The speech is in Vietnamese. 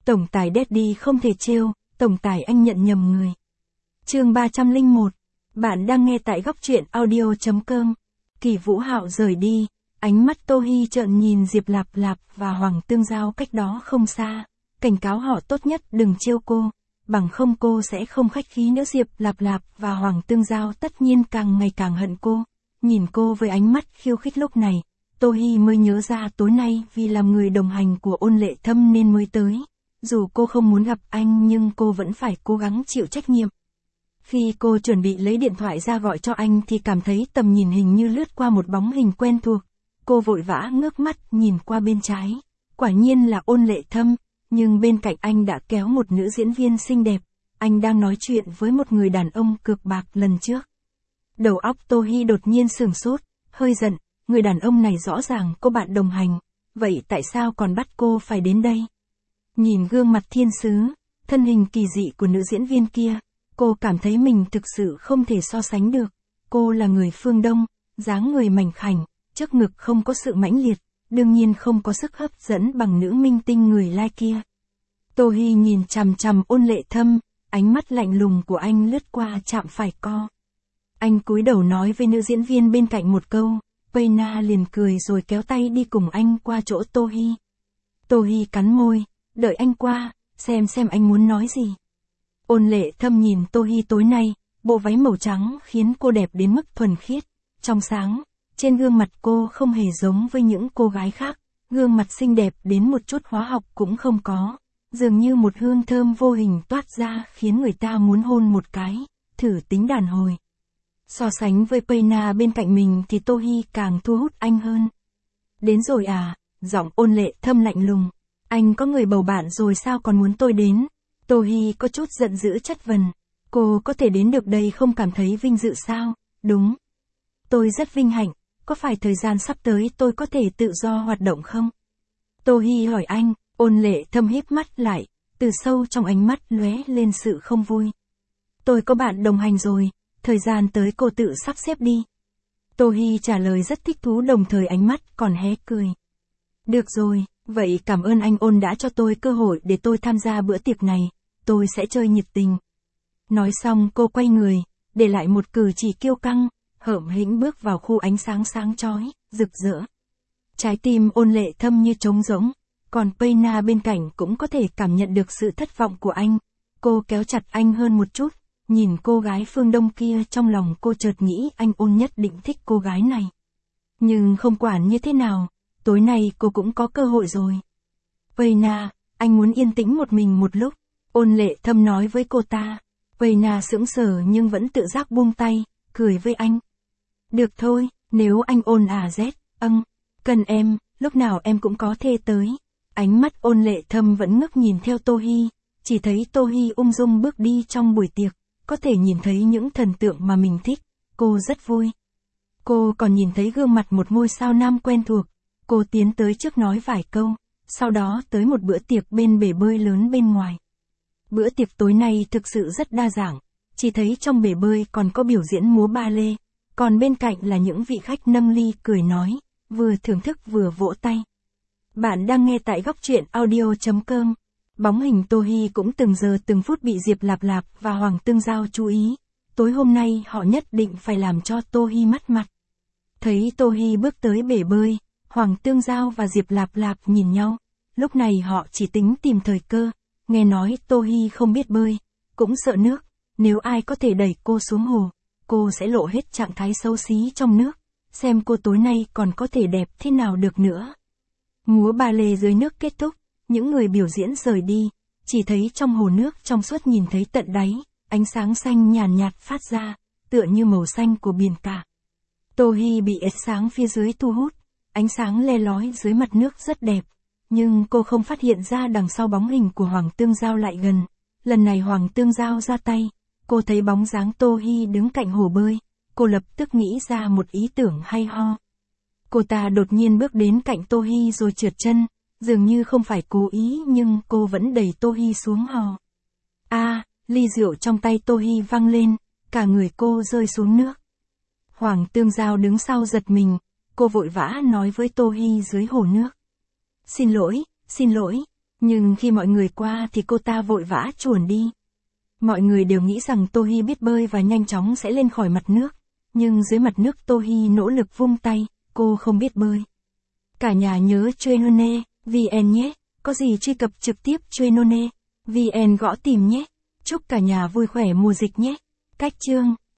Tổng tài Daddy không thể trêu, tổng tài anh nhận nhầm người. Chương 301. Bạn đang nghe tại góc truyện audio.com. Kỳ Vũ Hạo rời đi, ánh mắt Tô Hi trợn nhìn Diệp Lạp Lạp và Hoàng Tương Giao cách đó không xa, cảnh cáo họ tốt nhất đừng trêu cô, bằng không cô sẽ không khách khí nữa. Diệp Lạp Lạp và Hoàng Tương Giao tất nhiên càng ngày càng hận cô, nhìn cô với ánh mắt khiêu khích. Lúc này, Tô Hi mới nhớ ra tối nay vì làm người đồng hành của Ôn Lệ Thâm nên mới tới. Dù cô không muốn gặp anh nhưng cô vẫn phải cố gắng chịu trách nhiệm. Khi cô chuẩn bị lấy điện thoại ra gọi cho anh thì cảm thấy tầm nhìn hình như lướt qua một bóng hình quen thuộc. Cô vội vã ngước mắt nhìn qua bên trái. Quả nhiên là Ôn Lệ Thâm, nhưng bên cạnh anh đã kéo một nữ diễn viên xinh đẹp. Anh đang nói chuyện với một người đàn ông cược bạc lần trước. Đầu óc Tô Hi đột nhiên sửng sốt, hơi giận, người đàn ông này rõ ràng có bạn đồng hành, vậy tại sao còn bắt cô phải đến đây? Nhìn gương mặt thiên sứ, thân hình kỳ dị của nữ diễn viên kia, cô cảm thấy mình thực sự không thể so sánh được. Cô là người phương Đông, dáng người mảnh khảnh, trước ngực không có sự mãnh liệt, đương nhiên không có sức hấp dẫn bằng nữ minh tinh người Lai kia. Tô Hi nhìn chằm chằm Ôn Lệ Thâm, ánh mắt lạnh lùng của anh lướt qua chạm phải co. Anh cúi đầu nói với nữ diễn viên bên cạnh một câu, Peina liền cười rồi kéo tay đi cùng anh qua chỗ Tô Hi. Tô Hi cắn môi, đợi anh qua, xem anh muốn nói gì. Ôn Lệ Thâm nhìn Tô Hi tối nay, bộ váy màu trắng khiến cô đẹp đến mức thuần khiết, trong sáng, trên gương mặt cô không hề giống với những cô gái khác, gương mặt xinh đẹp đến một chút hóa học cũng không có, dường như một hương thơm vô hình toát ra khiến người ta muốn hôn một cái, thử tính đàn hồi. So sánh với Peina bên cạnh mình thì Tô Hi càng thu hút anh hơn. Đến rồi à, giọng Ôn Lệ Thâm lạnh lùng. Anh có người bầu bạn rồi sao còn muốn tôi đến? Tô Hi có chút giận dữ chất vấn. Cô có thể đến được đây không cảm thấy vinh dự sao? Đúng. Tôi rất vinh hạnh, có phải thời gian sắp tới tôi có thể tự do hoạt động không? Tô Hi hỏi anh, Ôn Lệ Thâm híp mắt lại, từ sâu trong ánh mắt lóe lên sự không vui. Tôi có bạn đồng hành rồi, thời gian tới cô tự sắp xếp đi. Tô Hi trả lời rất thích thú đồng thời ánh mắt còn hé cười. Được rồi. Vậy cảm ơn anh Ôn đã cho tôi cơ hội để tôi tham gia bữa tiệc này, tôi sẽ chơi nhiệt tình. Nói xong cô quay người, để lại một cử chỉ kiêu căng, hởm hĩnh bước vào khu ánh sáng sáng chói, rực rỡ. Trái tim Ôn Lệ Thâm như trống rỗng, còn Peina bên cạnh cũng có thể cảm nhận được sự thất vọng của anh. Cô kéo chặt anh hơn một chút, nhìn cô gái phương Đông kia trong lòng cô chợt nghĩ anh Ôn nhất định thích cô gái này. Nhưng không quản như thế nào, tối nay cô cũng có cơ hội rồi. Peina, anh muốn yên tĩnh một mình một lúc, Ôn Lệ Thâm nói với cô ta. Peina sững sờ nhưng vẫn tự giác buông tay, cười với anh. Được thôi, nếu anh Ôn cần em, lúc nào em cũng có thể tới. Ánh mắt Ôn Lệ Thâm vẫn ngước nhìn theo Tô Hi, chỉ thấy Tô Hi ung dung bước đi trong buổi tiệc, có thể nhìn thấy những thần tượng mà mình thích, cô rất vui. Cô còn nhìn thấy gương mặt một ngôi sao nam quen thuộc. Cô tiến tới trước nói vài câu, sau đó tới một bữa tiệc bên bể bơi lớn bên ngoài. Bữa tiệc tối nay thực sự rất đa dạng, chỉ thấy trong bể bơi còn có biểu diễn múa ba lê, còn bên cạnh là những vị khách nâng ly cười nói, vừa thưởng thức vừa vỗ tay. Bạn đang nghe tại góc truyện audio.com. Bóng hình Tô Hi cũng từng giờ từng phút bị Diệp Lạp Lạp và Hoàng Tương Giao chú ý. Tối hôm nay họ nhất định phải làm cho Tô Hi mất mặt. Thấy Tô Hi bước tới bể bơi, Hoàng Tương Giao và Diệp Lạp Lạp nhìn nhau, lúc này họ chỉ tính tìm thời cơ, nghe nói Tô Hi không biết bơi, cũng sợ nước, nếu ai có thể đẩy cô xuống hồ, cô sẽ lộ hết trạng thái xấu xí trong nước, xem cô tối nay còn có thể đẹp thế nào được nữa. Múa ba lê dưới nước kết thúc, những người biểu diễn rời đi, chỉ thấy trong hồ nước trong suốt nhìn thấy tận đáy, ánh sáng xanh nhàn nhạt phát ra, tựa như màu xanh của biển cả. Tô Hi bị ánh sáng phía dưới thu hút. Ánh sáng le lói dưới mặt nước rất đẹp, nhưng cô không phát hiện ra đằng sau bóng hình của Hoàng Tương Giao lại gần. Lần này Hoàng Tương Giao ra tay, cô thấy bóng dáng Tô Hi đứng cạnh hồ bơi, cô lập tức nghĩ ra một ý tưởng hay ho. Cô ta đột nhiên bước đến cạnh Tô Hi rồi trượt chân, dường như không phải cố ý nhưng cô vẫn đẩy Tô Hi xuống hồ. Ly rượu trong tay Tô Hi văng lên, cả người cô rơi xuống nước. Hoàng Tương Giao đứng sau giật mình. Cô vội vã nói với Tô Hi dưới hồ nước. Xin lỗi, Nhưng khi mọi người qua thì cô ta vội vã chuồn đi. Mọi người đều nghĩ rằng Tohi biết bơi và nhanh chóng sẽ lên khỏi mặt nước. Nhưng dưới mặt nước Tohi nỗ lực vung tay, cô không biết bơi. Cả nhà nhớ Trainone VN nhé. Có gì truy cập trực tiếp Trainone VN gõ tìm nhé. Chúc cả nhà vui khỏe mùa dịch nhé. Cách chương